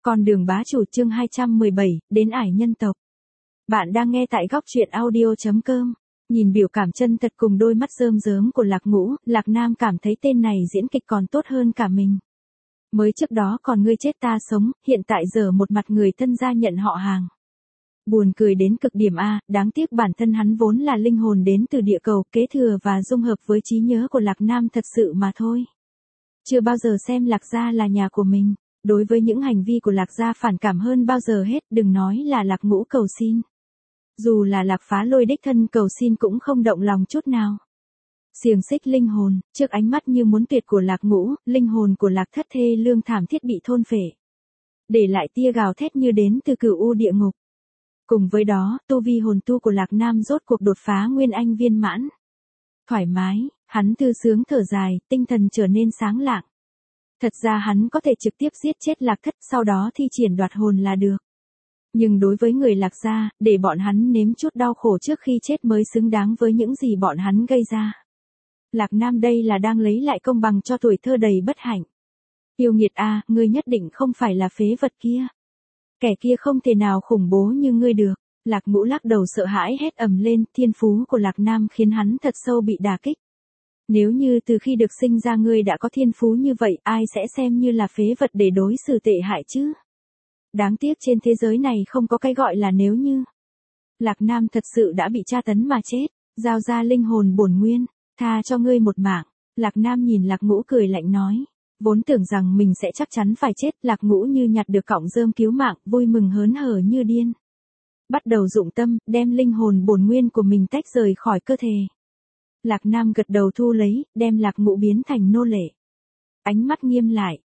Con đường bá chủ chương 217, đến ải nhân tộc. Bạn đang nghe tại góc truyện audio.com. Nhìn biểu cảm chân thật cùng đôi mắt rơm rớm của Lạc Ngũ, Lạc Nam cảm thấy tên này diễn kịch còn tốt hơn cả mình. Mới trước đó còn ngươi chết ta sống, hiện tại giờ một mặt người thân gia nhận họ hàng. Buồn cười đến cực điểm a, đáng tiếc bản thân hắn vốn là linh hồn đến từ địa cầu, kế thừa và dung hợp với trí nhớ của Lạc Nam thật sự mà thôi. Chưa bao giờ xem Lạc gia là nhà của mình. Đối với những hành vi của Lạc gia phản cảm hơn bao giờ hết, đừng nói là Lạc Ngũ cầu xin. Dù là Lạc Phá Lôi đích thân cầu xin cũng không động lòng chút nào. Xiềng xích linh hồn, trước ánh mắt như muốn tuyệt của Lạc Ngũ, linh hồn của Lạc Thất thê lương thảm thiết bị thôn phệ. Để lại tia gào thét như đến từ cửu u địa ngục. Cùng với đó, tu vi hồn tu của Lạc Nam rốt cuộc đột phá nguyên anh viên mãn. Thoải mái, hắn thư sướng thở dài, tinh thần trở nên sáng lạng. Thật ra hắn có thể trực tiếp giết chết Lạc Thất sau đó thi triển đoạt hồn là được. Nhưng đối với người Lạc gia, để bọn hắn nếm chút đau khổ trước khi chết mới xứng đáng với những gì bọn hắn gây ra. Lạc Nam đây là đang lấy lại công bằng cho tuổi thơ đầy bất hạnh. Yêu nghiệt a, ngươi nhất định không phải là phế vật kia. Kẻ kia không thể nào khủng bố như ngươi được. Lạc Ngũ lắc đầu sợ hãi hét ầm lên, thiên phú của Lạc Nam khiến hắn thật sâu bị đả kích. Nếu như từ khi được sinh ra ngươi đã có thiên phú như vậy, ai sẽ xem như là phế vật để đối xử tệ hại chứ? Đáng tiếc trên thế giới này không có cái gọi là nếu như. Lạc Nam thật sự đã bị tra tấn mà chết, giao ra linh hồn bổn nguyên, tha cho ngươi một mạng. Lạc Nam nhìn Lạc Ngũ cười lạnh nói, vốn tưởng rằng mình sẽ chắc chắn phải chết, Lạc Ngũ như nhặt được cọng rơm cứu mạng, vui mừng hớn hở như điên. Bắt đầu dụng tâm, đem linh hồn bổn nguyên của mình tách rời khỏi cơ thể. Lạc Nam gật đầu thu lấy, đem Lạc Ngũ biến thành nô lệ. Ánh mắt nghiêm lại,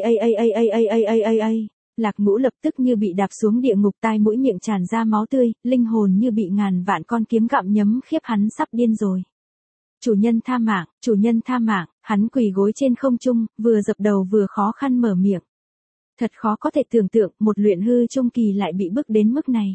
Lạc Ngũ lập tức như bị đạp xuống địa ngục, tai mũi miệng tràn ra máu tươi, linh hồn như bị ngàn vạn con kiếm gặm nhấm khiếp hắn sắp điên rồi. Chủ nhân tha mạng, hắn quỳ gối trên không trung, vừa dập đầu vừa khó khăn mở miệng. Thật khó có thể tưởng tượng một luyện hư trung kỳ lại bị bức đến mức này.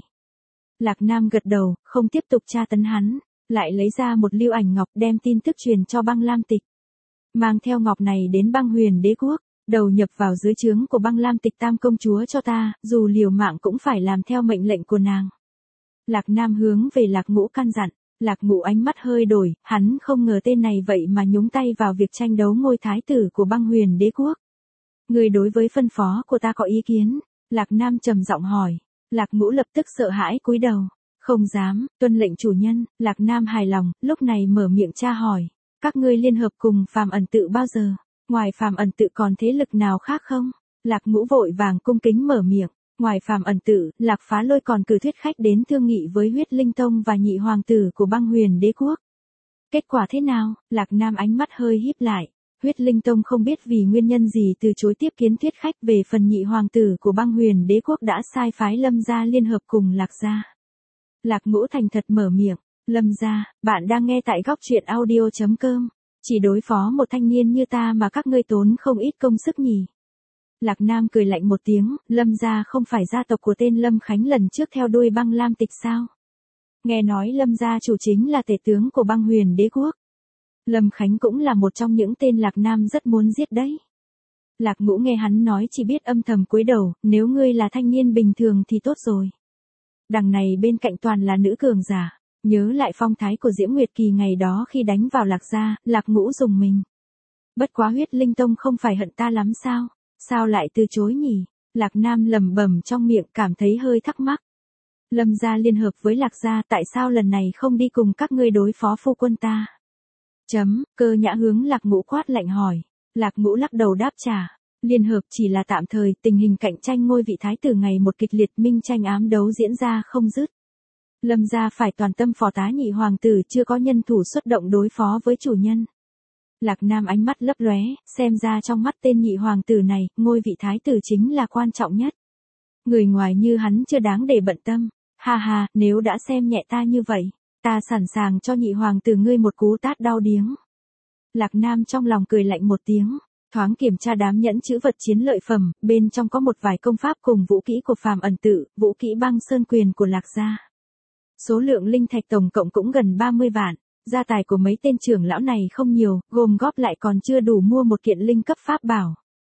Lạc Nam gật đầu, không tiếp tục tra tấn hắn. Lại lấy ra một lưu ảnh ngọc đem tin tức truyền cho Băng Lam Tịch. Mang theo ngọc này đến Băng Huyền Đế quốc, đầu nhập vào dưới trướng của Băng Lam Tịch Tam công chúa cho ta, dù liều mạng cũng phải làm theo mệnh lệnh của nàng. Lạc Nam hướng về Lạc Ngũ căn dặn, Lạc Ngũ ánh mắt hơi đổi, hắn không ngờ tên này vậy mà nhúng tay vào việc tranh đấu ngôi thái tử của Băng Huyền Đế quốc. Người đối với phân phó của ta có ý kiến? Lạc Nam trầm giọng hỏi. Lạc Ngũ lập tức sợ hãi cúi đầu. Không dám, tuân lệnh chủ nhân. Lạc Nam hài lòng, lúc này mở miệng tra hỏi. Các ngươi liên hợp cùng Phàm Ẩn Tự bao giờ? Ngoài Phàm Ẩn Tự còn thế lực nào khác không? Lạc Ngũ vội vàng cung kính mở miệng. Ngoài Phàm Ẩn Tự, Lạc Phá Lôi còn cử thuyết khách đến thương nghị với Huyết Linh Tông và nhị hoàng tử của Băng Huyền Đế quốc. Kết quả thế nào? Lạc Nam ánh mắt hơi híp lại. Huyết Linh Tông không biết vì nguyên nhân gì từ chối tiếp kiến thuyết khách, về phần nhị hoàng tử của Băng Huyền Đế quốc đã sai phái Lâm gia liên hợp cùng Lạc gia. Lạc Ngũ thành thật mở miệng, Lâm gia, bạn đang nghe tại góc truyện audio.com, chỉ đối phó một thanh niên như ta mà các ngươi tốn không ít công sức nhỉ. Lạc Nam cười lạnh một tiếng, Lâm gia không phải gia tộc của tên Lâm Khánh lần trước theo đuôi Băng Lam Tịch sao? Nghe nói Lâm gia chủ chính là tể tướng của Băng Huyền Đế quốc. Lâm Khánh cũng là một trong những tên Lạc Nam rất muốn giết đấy. Lạc Ngũ nghe hắn nói chỉ biết âm thầm cúi đầu, nếu ngươi là thanh niên bình thường thì tốt rồi. Đằng này bên cạnh toàn là nữ cường giả, nhớ lại phong thái của Diễm Nguyệt Kỳ ngày đó khi đánh vào Lạc gia, Lạc Ngũ dùng mình. Bất quá Huyết Linh Tông không phải hận ta lắm sao? Sao lại từ chối nhỉ? Lạc Nam lẩm bẩm trong miệng, cảm thấy hơi thắc mắc. Lâm gia liên hợp với Lạc gia, tại sao lần này không đi cùng các ngươi đối phó phu quân ta? Cơ Nhã hướng Lạc Ngũ quát lạnh hỏi. Lạc Ngũ lắc đầu đáp trả. Liên hợp chỉ là tạm thời, tình hình cạnh tranh ngôi vị thái tử ngày một kịch liệt, minh tranh ám đấu diễn ra không dứt. Lâm gia phải toàn tâm phò tá nhị hoàng tử, chưa có nhân thủ xuất động đối phó với chủ nhân. Lạc Nam ánh mắt lấp lóe, xem ra trong mắt tên nhị hoàng tử này, ngôi vị thái tử chính là quan trọng nhất. Người ngoài như hắn chưa đáng để bận tâm. Ha ha, nếu đã xem nhẹ ta như vậy, ta sẵn sàng cho nhị hoàng tử ngươi một cú tát đau điếng. Lạc Nam trong lòng cười lạnh một tiếng. Thoáng kiểm tra đám nhẫn chữ vật chiến lợi phẩm, bên trong có một vài công pháp cùng vũ kỹ của Phàm Ẩn Tự, vũ kỹ Băng Sơn Quyền của Lạc gia. Số lượng linh thạch tổng cộng cũng gần 30 vạn, gia tài của mấy tên trưởng lão này không nhiều, gồm góp lại còn chưa đủ mua một kiện linh cấp pháp bảo.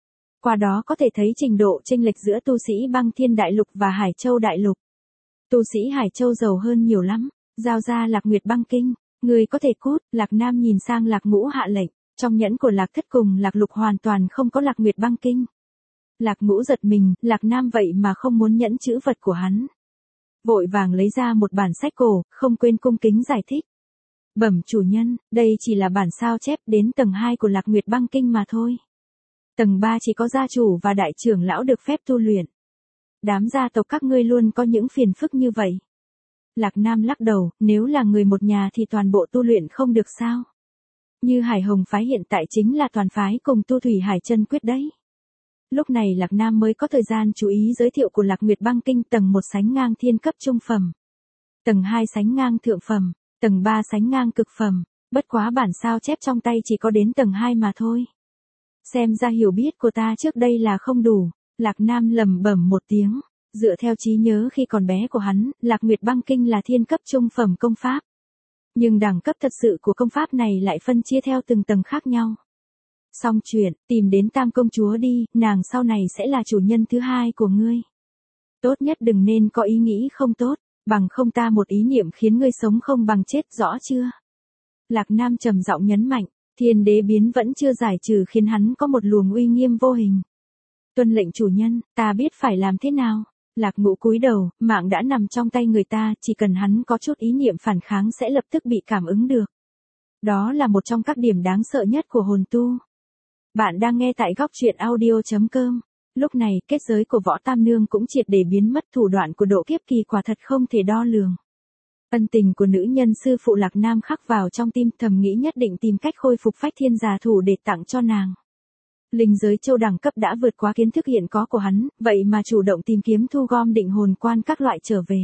Qua đó có thể thấy trình độ chênh lệch giữa tu sĩ Băng Thiên Đại Lục và Hải Châu Đại Lục. Tu sĩ Hải Châu giàu hơn nhiều lắm, giao ra Lạc Nguyệt Băng Kinh, người có thể cút. Lạc Nam nhìn sang Lạc Ngũ hạ lệnh, trong nhẫn của Lạc Thất cùng Lạc Lục hoàn toàn không có Lạc Nguyệt Băng Kinh. Lạc Ngũ giật mình, Lạc Nam vậy mà không muốn nhẫn chữ vật của hắn. Vội vàng lấy ra một bản sách cổ, không quên cung kính giải thích. Bẩm chủ nhân, đây chỉ là bản sao chép đến tầng 2 của Lạc Nguyệt Băng Kinh mà thôi. Tầng 3 chỉ có gia chủ và đại trưởng lão được phép tu luyện. Đám gia tộc các ngươi luôn có những phiền phức như vậy. Lạc Nam lắc đầu, nếu là người một nhà thì toàn bộ tu luyện không được sao. Như Hải Hồng phái hiện tại chính là toàn phái cùng tu Thủy Hải chân quyết đấy. Lúc này Lạc Nam mới có thời gian chú ý giới thiệu của Lạc Nguyệt Băng Kinh. Tầng 1 sánh ngang thiên cấp trung phẩm. Tầng 2 sánh ngang thượng phẩm. Tầng 3 sánh ngang cực phẩm. Bất quá bản sao chép trong tay chỉ có đến tầng 2 mà thôi. Xem ra hiểu biết của ta trước đây là không đủ. Lạc Nam lẩm bẩm một tiếng. Dựa theo trí nhớ khi còn bé của hắn, Lạc Nguyệt Băng Kinh là thiên cấp trung phẩm công pháp. Nhưng đẳng cấp thật sự của công pháp này lại phân chia theo từng tầng khác nhau. Xong chuyện, tìm đến Tam công chúa đi, nàng sau này sẽ là chủ nhân thứ 2 của ngươi. Tốt nhất đừng nên có ý nghĩ không tốt, bằng không ta một ý niệm khiến ngươi sống không bằng chết, rõ chưa? Lạc Nam trầm giọng nhấn mạnh, Thiên Đế biến vẫn chưa giải trừ khiến hắn có một luồng uy nghiêm vô hình. Tuân lệnh chủ nhân, ta biết phải làm thế nào. Lạc Ngũ cúi đầu, mạng đã nằm trong tay người ta, chỉ cần hắn có chút ý niệm phản kháng sẽ lập tức bị cảm ứng được. Đó là một trong các điểm đáng sợ nhất của hồn tu. Bạn đang nghe tại góc truyện audio.com. Lúc này, kết giới của Võ Tam Nương cũng triệt để biến mất, thủ đoạn của Độ Kiếp Kỳ quả thật không thể đo lường. Ân tình của nữ nhân sư phụ Lạc Nam khắc vào trong tim, thầm nghĩ nhất định tìm cách khôi phục Phách Thiên Giả thủ để tặng cho nàng. Linh giới châu đẳng cấp đã vượt quá kiến thức hiện có của hắn, vậy mà chủ động tìm kiếm thu gom định hồn quan các loại trở về.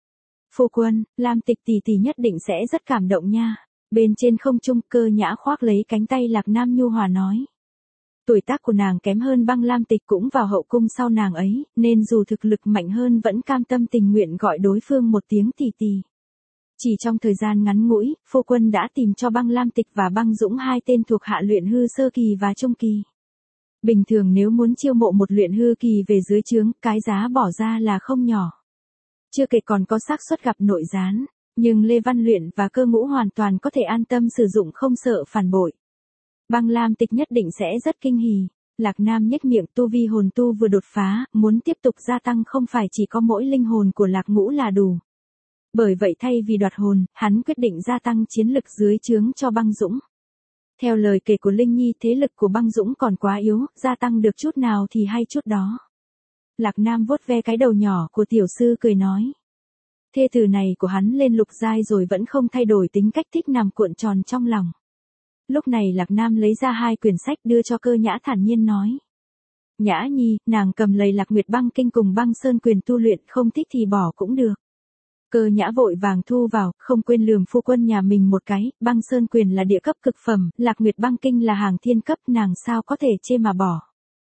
Phu quân, Lam Tịch tỷ tỷ nhất định sẽ rất cảm động nha. Bên trên không trung, Cơ Nhã khoác lấy cánh tay Lạc Nam nhu hòa nói. Tuổi tác của nàng kém hơn Băng Lam Tịch cũng vào hậu cung sau nàng ấy, nên dù thực lực mạnh hơn vẫn cam tâm tình nguyện gọi đối phương một tiếng tỷ tỷ. Chỉ trong thời gian ngắn ngủi, phu quân đã tìm cho Băng Lam Tịch và Băng Dũng 2 tên thuộc hạ luyện hư sơ kỳ và trung kỳ. Bình thường nếu muốn chiêu mộ một luyện hư kỳ về dưới trướng, cái giá bỏ ra là không nhỏ. Chưa kể còn có xác suất gặp nội gián, nhưng Lê Văn Luyện và Cơ Ngũ hoàn toàn có thể an tâm sử dụng không sợ phản bội. Băng Lam Tịch nhất định sẽ rất kinh hỉ. Lạc Nam nhếch miệng, tu vi hồn tu vừa đột phá, muốn tiếp tục gia tăng không phải chỉ có mỗi linh hồn của Lạc Ngũ là đủ. Bởi vậy thay vì đoạt hồn, hắn quyết định gia tăng chiến lực dưới trướng cho Băng Dũng. Theo lời kể của Linh Nhi, thế lực của Băng Dũng còn quá yếu, gia tăng được chút nào thì hay chút đó. Lạc Nam vuốt ve cái đầu nhỏ của tiểu sư cười nói. Thê tử này của hắn lên lục giai rồi vẫn không thay đổi tính cách thích nằm cuộn tròn trong lòng. Lúc này Lạc Nam lấy ra 2 quyển sách đưa cho Cơ Nhã, thản nhiên nói. Nhã Nhi, nàng cầm lấy Lạc Nguyệt Băng Kinh cùng Băng Sơn Quyền tu luyện, không thích thì bỏ cũng được. Cơ Nhã vội vàng thu vào, không quên lườm phu quân nhà mình một cái. Băng Sơn Quyền là địa cấp cực phẩm, Lạc Nguyệt Băng Kinh là hàng thiên cấp, nàng sao có thể chê mà bỏ.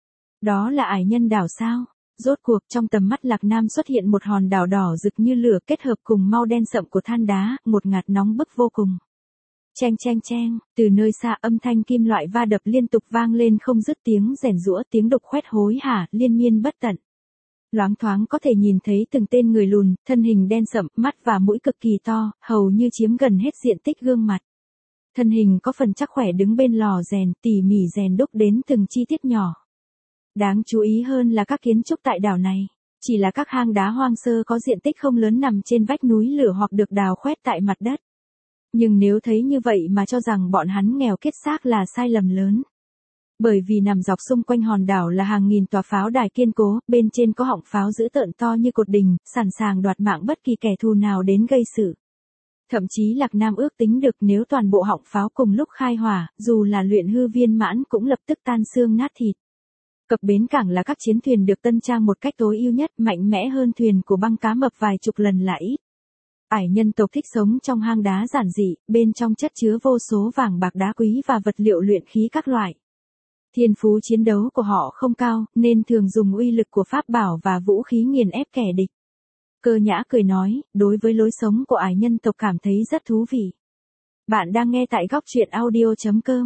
Đó là ải nhân đảo sao? Rốt cuộc trong tầm mắt Lạc Nam xuất hiện một hòn đảo đỏ rực như lửa kết hợp cùng màu đen sậm của than đá, ngột ngạt nóng bức vô cùng. Cheng cheng cheng, từ nơi xa âm thanh kim loại va đập liên tục vang lên không dứt, tiếng rèn giũa, tiếng đục khoét hối hả, liên miên bất tận. Loáng thoáng có thể nhìn thấy từng tên người lùn, thân hình đen sậm, mắt và mũi cực kỳ to, hầu như chiếm gần hết diện tích gương mặt. Thân hình có phần chắc khỏe đứng bên lò rèn, tỉ mỉ rèn đúc đến từng chi tiết nhỏ. Đáng chú ý hơn là các kiến trúc tại đảo này, chỉ là các hang đá hoang sơ có diện tích không lớn nằm trên vách núi lửa hoặc được đào khoét tại mặt đất. Nhưng nếu thấy như vậy mà cho rằng bọn hắn nghèo kiết xác là sai lầm lớn. Bởi vì nằm dọc xung quanh hòn đảo là hàng nghìn tòa pháo đài kiên cố, bên trên có họng pháo dữ tợn to như cột đình, sẵn sàng đoạt mạng bất kỳ kẻ thù nào đến gây sự. Thậm chí Lạc Nam ước tính được nếu toàn bộ họng pháo cùng lúc khai hỏa, dù là luyện hư viên mãn cũng lập tức tan xương nát thịt. Cập bến cảng là các chiến thuyền được tân trang một cách tối ưu nhất, mạnh mẽ hơn thuyền của băng cá mập vài chục lần là ít. Ải nhân tộc thích sống trong hang đá giản dị, bên trong chất chứa vô số vàng bạc đá quý và vật liệu luyện khí các loại. Thiên phú chiến đấu của họ không cao, nên thường dùng uy lực của pháp bảo và vũ khí nghiền ép kẻ địch. Cơ Nhã cười nói, đối với lối sống của ải nhân tộc cảm thấy rất thú vị. Bạn đang nghe tại góc truyện audio.com.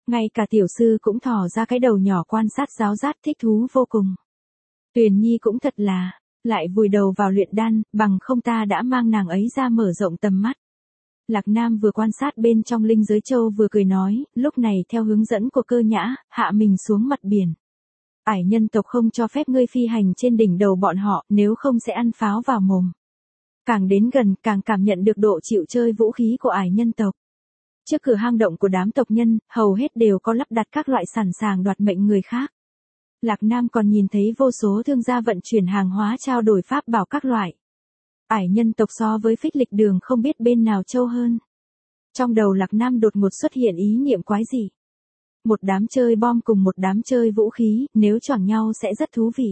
Ngay cả tiểu sư cũng thò ra cái đầu nhỏ quan sát giáo giác thích thú vô cùng. Tuyền Nhi cũng thật là, lại vùi đầu vào luyện đan, bằng không ta đã mang nàng ấy ra mở rộng tầm mắt. Lạc Nam vừa quan sát bên trong linh giới châu vừa cười nói, lúc này theo hướng dẫn của Cơ Nhã, hạ mình xuống mặt biển. Ải nhân tộc không cho phép ngươi phi hành trên đỉnh đầu bọn họ, nếu không sẽ ăn pháo vào mồm. Càng đến gần, càng cảm nhận được độ chịu chơi vũ khí của ải nhân tộc. Trước cửa hang động của đám tộc nhân, hầu hết đều có lắp đặt các loại sẵn sàng đoạt mệnh người khác. Lạc Nam còn nhìn thấy vô số thương gia vận chuyển hàng hóa trao đổi pháp bảo các loại. Ải nhân tộc so với Phích Lịch Đường không biết bên nào trâu hơn. Trong đầu Lạc Nam đột ngột xuất hiện ý niệm quái dị. Một đám chơi bom cùng một đám chơi vũ khí, nếu choảng nhau sẽ rất thú vị.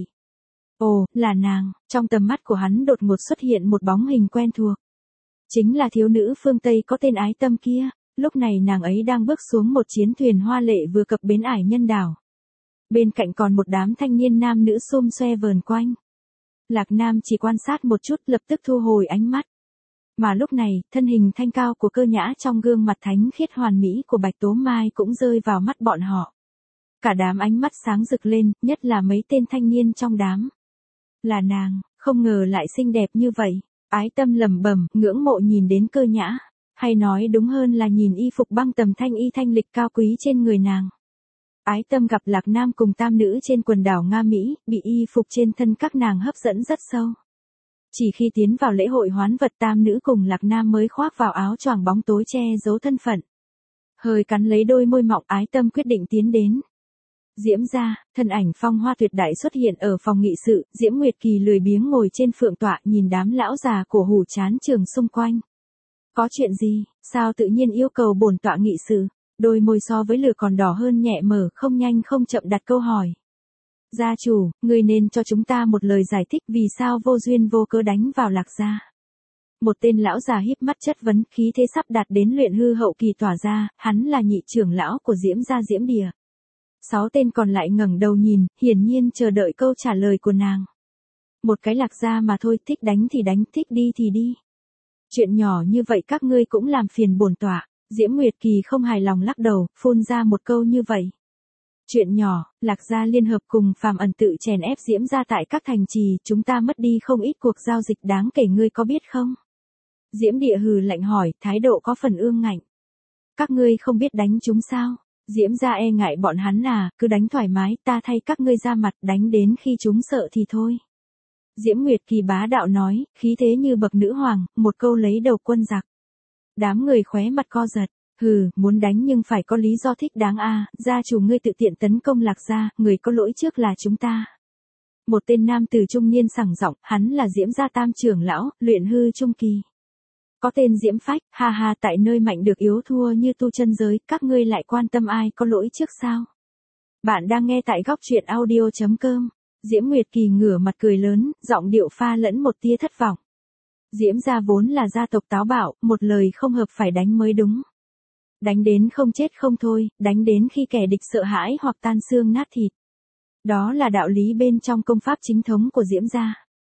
Ồ, là nàng, trong tầm mắt của hắn đột ngột xuất hiện một bóng hình quen thuộc. Chính là thiếu nữ phương Tây có tên Ái Tâm kia, lúc này nàng ấy đang bước xuống một chiến thuyền hoa lệ vừa cập bến ải nhân đảo. Bên cạnh còn một đám thanh niên nam nữ xum xoe vờn quanh. Lạc Nam chỉ quan sát một chút lập tức thu hồi ánh mắt. Mà lúc này, thân hình thanh cao của Cơ Nhã trong gương mặt thánh khiết hoàn mỹ của Bạch Tố Mai cũng rơi vào mắt bọn họ. Cả đám ánh mắt sáng rực lên, nhất là mấy tên thanh niên trong đám. Là nàng, không ngờ lại xinh đẹp như vậy. Ái Tâm lẩm bẩm, ngưỡng mộ nhìn đến Cơ Nhã. Hay nói đúng hơn là nhìn y phục băng tầm thanh y thanh lịch cao quý trên người nàng. Ái Tâm gặp Lạc Nam cùng tam nữ trên quần đảo Nga Mỹ, bị y phục trên thân các nàng hấp dẫn rất sâu. Chỉ khi tiến vào lễ hội hoán vật tam nữ cùng Lạc Nam mới khoác vào áo choàng bóng tối che giấu thân phận. Hơi cắn lấy đôi môi mọng Ái Tâm quyết định tiến đến. Diễm gia, thân ảnh phong hoa tuyệt đại xuất hiện ở phòng nghị sự, Diễm Nguyệt Kỳ lười biếng ngồi trên phượng tọa nhìn đám lão già cổ hủ chán trường xung quanh. Có chuyện gì, sao tự nhiên yêu cầu bổn tọa nghị sự? Đôi môi so với lửa còn đỏ hơn nhẹ mở, không nhanh không chậm đặt câu hỏi. Gia chủ, người nên cho chúng ta một lời giải thích vì sao vô duyên vô cớ đánh vào Lạc gia. Một tên lão già híp mắt chất vấn, khí thế sắp đạt đến luyện hư hậu kỳ tỏa ra, hắn là nhị trưởng lão của Diễm gia Diễm Địa. 6 tên còn lại ngẩng đầu nhìn, hiển nhiên chờ đợi câu trả lời của nàng. Một cái Lạc gia mà thôi, thích đánh thì đánh, thích đi thì đi. Chuyện nhỏ như vậy các ngươi cũng làm phiền bổn tọa. Diễm Nguyệt Kỳ không hài lòng lắc đầu, phun ra một câu như vậy. Chuyện nhỏ, Lạc gia liên hợp cùng Phàm Ẩn tự chèn ép Diễm gia tại các thành trì, chúng ta mất đi không ít cuộc giao dịch đáng kể ngươi có biết không? Diễm Địa hừ lạnh hỏi, thái độ có phần ương ngạnh. Các ngươi không biết đánh chúng sao? Diễm gia e ngại bọn hắn à, cứ đánh thoải mái, ta thay các ngươi ra mặt, đánh đến khi chúng sợ thì thôi. Diễm Nguyệt Kỳ bá đạo nói, khí thế như bậc nữ hoàng, một câu lấy đầu quân giặc. Đám người khóe mặt co giật, hừ, muốn đánh nhưng phải có lý do thích đáng a, gia chủ ngươi tự tiện tấn công Lạc gia, người có lỗi trước là chúng ta. Một tên nam tử trung niên sảng giọng, hắn là Diễm gia tam trưởng lão, luyện hư trung kỳ. Có tên Diễm Phách, ha ha, tại nơi mạnh được yếu thua như tu chân giới, các ngươi lại quan tâm ai có lỗi trước sao? Bạn đang nghe tại góc truyện audio.com. Diễm Nguyệt Kỳ ngửa mặt cười lớn, giọng điệu pha lẫn một tia thất vọng. Diễm gia vốn là gia tộc táo bạo, một lời không hợp phải đánh mới đúng. Đánh đến không chết không thôi, đánh đến khi kẻ địch sợ hãi hoặc tan xương nát thịt. Đó là đạo lý bên trong công pháp chính thống của Diễm gia.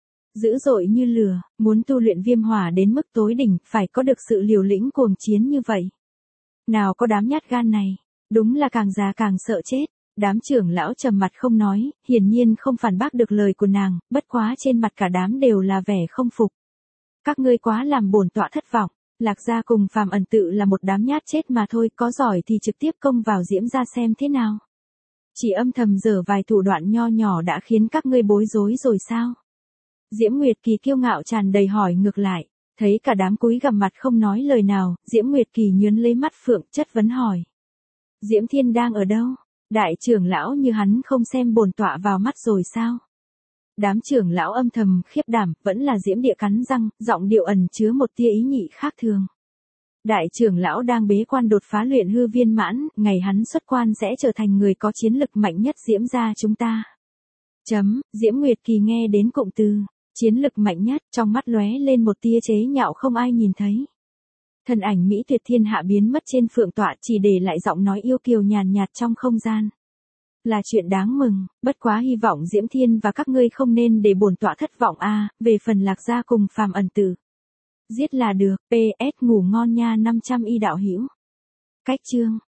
Dữ dội như lửa, muốn tu luyện viêm hỏa đến mức tối đỉnh, phải có được sự liều lĩnh cuồng chiến như vậy. Nào có đám nhát gan này, đúng là càng già càng sợ chết. Đám trưởng lão trầm mặt không nói, hiển nhiên không phản bác được lời của nàng, bất quá trên mặt cả đám đều là vẻ không phục. Các ngươi quá làm bổn tọa thất vọng, Lạc gia cùng Phàm Ẩn tự là một đám nhát chết mà thôi, có giỏi thì trực tiếp công vào Diễm gia xem thế nào. Chỉ âm thầm dở vài thủ đoạn nho nhỏ đã khiến các ngươi bối rối rồi sao? Diễm Nguyệt Kỳ kiêu ngạo tràn đầy hỏi ngược lại, thấy cả đám cúi gằm mặt không nói lời nào, Diễm Nguyệt Kỳ nhướng lấy mắt phượng chất vấn hỏi. Diễm Thiên đang ở đâu? Đại trưởng lão như hắn không xem bổn tọa vào mắt rồi sao? Đám trưởng lão âm thầm khiếp đảm, vẫn là Diễm Địa cắn răng, giọng điệu ẩn chứa một tia ý nhị khác thường. Đại trưởng lão đang bế quan đột phá luyện hư viên mãn, ngày hắn xuất quan sẽ trở thành người có chiến lực mạnh nhất Diễm gia chúng ta. Diễm Nguyệt Kỳ nghe đến cụm từ chiến lực mạnh nhất, trong mắt lóe lên một tia chế nhạo không ai nhìn thấy. Thân ảnh Mỹ Tuyệt thiên hạ biến mất trên phượng tọa, chỉ để lại giọng nói yêu kiều nhàn nhạt trong không gian. Là chuyện đáng mừng, bất quá hy vọng Diễm Thiên và các ngươi không nên để bổn tọa thất vọng a, về phần Lạc gia cùng Phàm Ẩn tử. Giết là được, PS ngủ ngon nha 500 y đạo hữu. Cách chương